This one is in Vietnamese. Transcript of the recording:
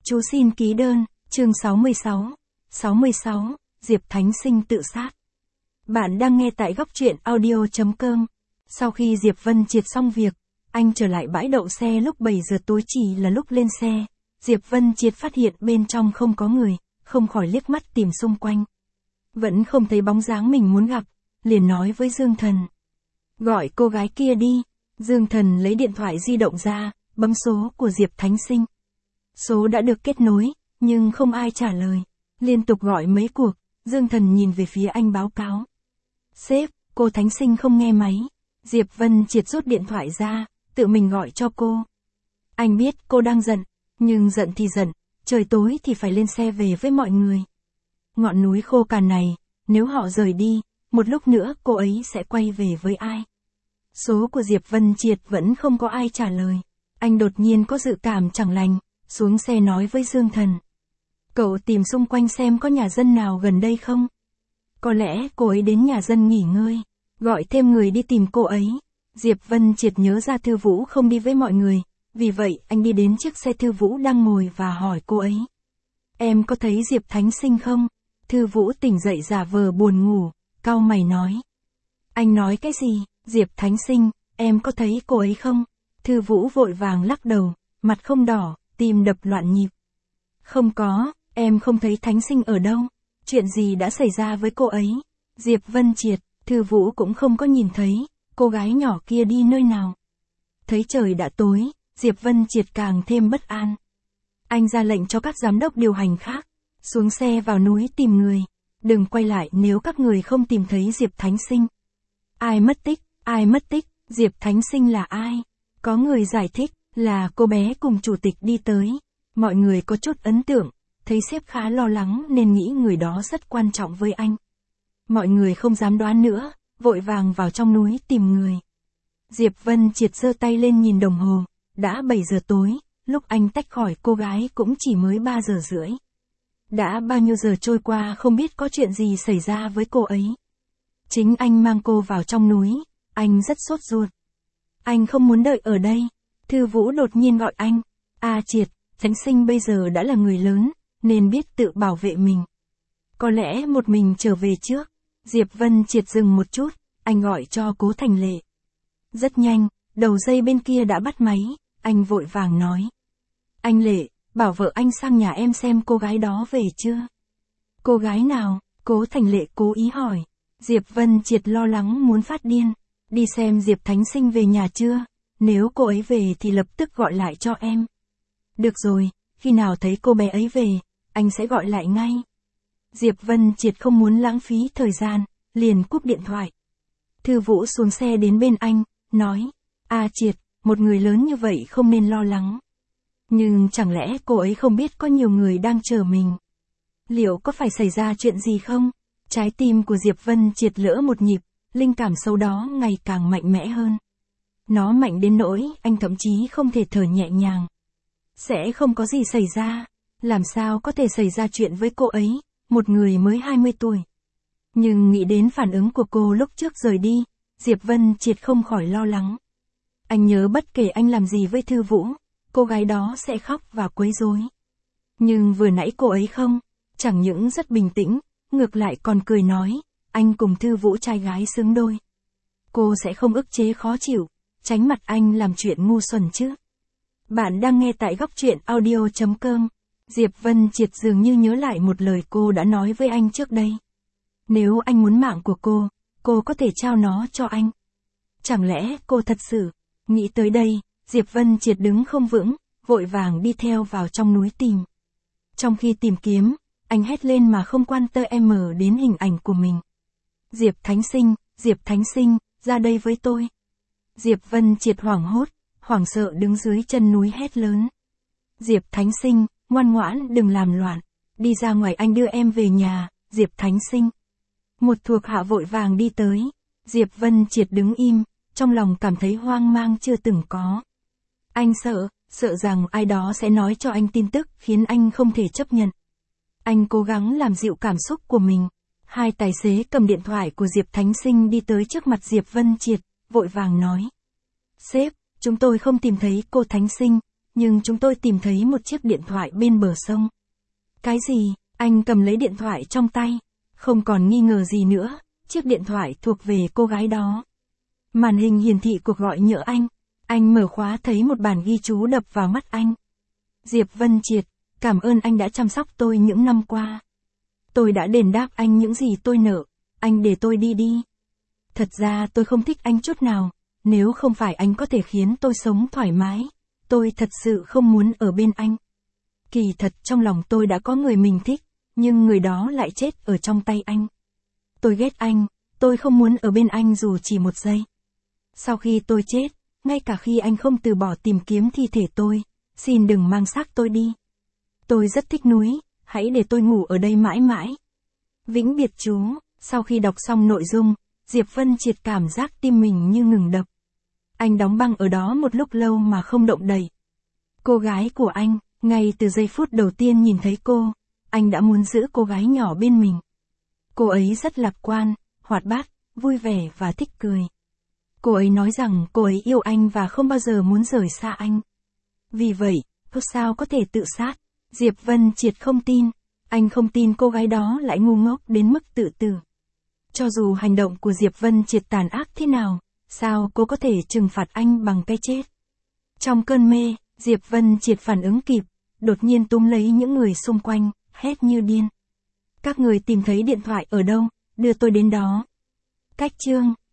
Chú xin ký đơn, chương 66. 66, Diệp Thánh Sinh tự sát. Bạn đang nghe tại góc truyện audio.com. Sau khi Diệp Vân Triệt xong việc, anh trở lại bãi đậu xe lúc 7 giờ tối, chỉ là lúc lên xe. Diệp Vân Triệt phát hiện bên trong không có người, không khỏi liếc mắt tìm xung quanh. Vẫn không thấy bóng dáng mình muốn gặp, liền nói với Dương Thần. Gọi cô gái kia đi. Dương Thần lấy điện thoại di động ra, bấm số của Diệp Thánh Sinh. Số đã được kết nối, nhưng không ai trả lời. Liên tục gọi mấy cuộc, Dương Thần nhìn về phía anh báo cáo. Sếp, cô Thánh Sinh không nghe máy. Diệp Vân Triệt rút điện thoại ra, tự mình gọi cho cô. Anh biết cô đang giận, nhưng giận thì giận, trời tối thì phải lên xe về với mọi người. Ngọn núi khô cằn này, nếu họ rời đi, một lúc nữa cô ấy sẽ quay về với ai? Số của Diệp Vân Triệt vẫn không có ai trả lời. Anh đột nhiên có dự cảm chẳng lành, xuống xe nói với Dương Thần. Cậu tìm xung quanh xem có nhà dân nào gần đây không? Có lẽ cô ấy đến nhà dân nghỉ ngơi, gọi thêm người đi tìm cô ấy. Diệp Vân Triệt nhớ ra Thư Vũ không đi với mọi người, vì vậy anh đi đến chiếc xe Thư Vũ đang ngồi và hỏi cô ấy. Em có thấy Diệp Thánh Sinh không? Thư Vũ tỉnh dậy giả vờ buồn ngủ, cau mày nói. Anh nói cái gì? Diệp Thánh Sinh, em có thấy cô ấy không? Thư Vũ vội vàng lắc đầu, mặt không đỏ, tim đập loạn nhịp. Không có, em không thấy Thánh Sinh ở đâu. Chuyện gì đã xảy ra với cô ấy? Diệp Vân Triệt, Thư Vũ cũng không có nhìn thấy, cô gái nhỏ kia đi nơi nào. Thấy trời đã tối, Diệp Vân Triệt càng thêm bất an. Anh ra lệnh cho các giám đốc điều hành khác, xuống xe vào núi tìm người. Đừng quay lại nếu các người không tìm thấy Diệp Thánh Sinh. Ai mất tích? Ai mất tích? Diệp Thánh Sinh là ai? Có người giải thích, là cô bé cùng chủ tịch đi tới. Mọi người có chút ấn tượng, thấy sếp khá lo lắng nên nghĩ người đó rất quan trọng với anh. Mọi người không dám đoán nữa, vội vàng vào trong núi tìm người. Diệp Vân Triệt giơ tay lên nhìn đồng hồ, đã 7 giờ tối, lúc anh tách khỏi cô gái cũng chỉ mới 3 giờ rưỡi. Đã bao nhiêu giờ trôi qua không biết có chuyện gì xảy ra với cô ấy. Chính anh mang cô vào trong núi, anh rất sốt ruột. Anh không muốn đợi ở đây. Thư Vũ đột nhiên gọi anh. Triệt, Thánh Sinh bây giờ đã là người lớn, nên biết tự bảo vệ mình. Có lẽ một mình trở về trước. Diệp Vân Triệt dừng một chút, anh gọi cho Cố Thành Lệ. Rất nhanh, đầu dây bên kia đã bắt máy, anh vội vàng nói. Anh Lệ, bảo vợ anh sang nhà em xem cô gái đó về chưa? Cô gái nào? Cố Thành Lệ cố ý hỏi. Diệp Vân Triệt lo lắng muốn phát điên. Đi xem Diệp Thánh Sinh về nhà chưa? Nếu cô ấy về thì lập tức gọi lại cho em. Được rồi, khi nào thấy cô bé ấy về, anh sẽ gọi lại ngay. Diệp Vân Triệt không muốn lãng phí thời gian, liền cúp điện thoại. Thư Vũ xuống xe đến bên anh, nói. Triệt, một người lớn như vậy không nên lo lắng. Nhưng chẳng lẽ cô ấy không biết có nhiều người đang chờ mình? Liệu có phải xảy ra chuyện gì không? Trái tim của Diệp Vân Triệt lỡ một nhịp, linh cảm sâu đó ngày càng mạnh mẽ hơn. Nó mạnh đến nỗi anh thậm chí không thể thở nhẹ nhàng. Sẽ không có gì xảy ra. Làm sao có thể xảy ra chuyện với cô ấy, một người mới 20 tuổi. Nhưng nghĩ đến phản ứng của cô lúc trước rời đi, Diệp Vân Triệt không khỏi lo lắng. Anh nhớ bất kể anh làm gì với Thư Vũ, cô gái đó sẽ khóc và quấy rối. Nhưng vừa nãy cô ấy không, chẳng những rất bình tĩnh, ngược lại còn cười nói, anh cùng Thư Vũ trai gái xứng đôi. Cô sẽ không ức chế khó chịu, tránh mặt anh làm chuyện ngu xuẩn chứ. Bạn đang nghe tại góc truyện audio.com. Diệp Vân Triệt dường như nhớ lại một lời cô đã nói với anh trước đây. Nếu anh muốn mạng của cô có thể trao nó cho anh. Chẳng lẽ cô thật sự? Nghĩ tới đây, Diệp Vân Triệt đứng không vững, vội vàng đi theo vào trong núi tìm. Trong khi tìm kiếm, anh hét lên mà không quan tâm đến hình ảnh của mình. Diệp Thánh Sinh, ra đây với tôi. Diệp Vân Triệt hoảng hốt, hoảng sợ đứng dưới chân núi hét lớn. Diệp Thánh Sinh, ngoan ngoãn đừng làm loạn, đi ra ngoài anh đưa em về nhà. Diệp Thánh Sinh. Một thuộc hạ vội vàng đi tới. Diệp Vân Triệt đứng im, trong lòng cảm thấy hoang mang chưa từng có. Anh sợ rằng ai đó sẽ nói cho anh tin tức khiến anh không thể chấp nhận. Anh cố gắng làm dịu cảm xúc của mình. Hai tài xế cầm điện thoại của Diệp Thánh Sinh đi tới trước mặt Diệp Vân Triệt, vội vàng nói. Sếp, chúng tôi không tìm thấy cô Thánh Sinh, nhưng chúng tôi tìm thấy một chiếc điện thoại bên bờ sông. Cái gì? Anh cầm lấy điện thoại trong tay. Không còn nghi ngờ gì nữa, chiếc điện thoại thuộc về cô gái đó. Màn hình hiển thị cuộc gọi nhỡ anh. Anh mở khóa thấy một bản ghi chú đập vào mắt anh. Diệp Vân Triệt, cảm ơn anh đã chăm sóc tôi những năm qua. Tôi đã đền đáp anh những gì tôi nợ, anh để tôi đi. Thật ra tôi không thích anh chút nào, nếu không phải anh có thể khiến tôi sống thoải mái, tôi thật sự không muốn ở bên anh. Kỳ thật trong lòng tôi đã có người mình thích, nhưng người đó lại chết ở trong tay anh. Tôi ghét anh, tôi không muốn ở bên anh dù chỉ một giây. Sau khi tôi chết, ngay cả khi anh không từ bỏ tìm kiếm thi thể tôi, xin đừng mang xác tôi đi. Tôi rất thích núi, hãy để tôi ngủ ở đây mãi mãi. Vĩnh biệt chú. Sau khi đọc xong nội dung, Diệp Vân Triệt cảm giác tim mình như ngừng đập. Anh đóng băng ở đó một lúc lâu mà không động đậy. Cô gái của anh, ngay từ giây phút đầu tiên nhìn thấy cô, anh đã muốn giữ cô gái nhỏ bên mình. Cô ấy rất lạc quan, hoạt bát, vui vẻ và thích cười. Cô ấy nói rằng cô ấy yêu anh và không bao giờ muốn rời xa anh. Vì vậy, cô sao có thể tự sát? Diệp Vân Triệt không tin. Anh không tin cô gái đó lại ngu ngốc đến mức tự tử. Cho dù hành động của Diệp Vân Triệt tàn ác thế nào, sao cô có thể trừng phạt anh bằng cái chết? Trong cơn mê, Diệp Vân Triệt phản ứng kịp, đột nhiên túm lấy những người xung quanh, hét như điên. Các người tìm thấy điện thoại ở đâu, đưa tôi đến đó. Cách chương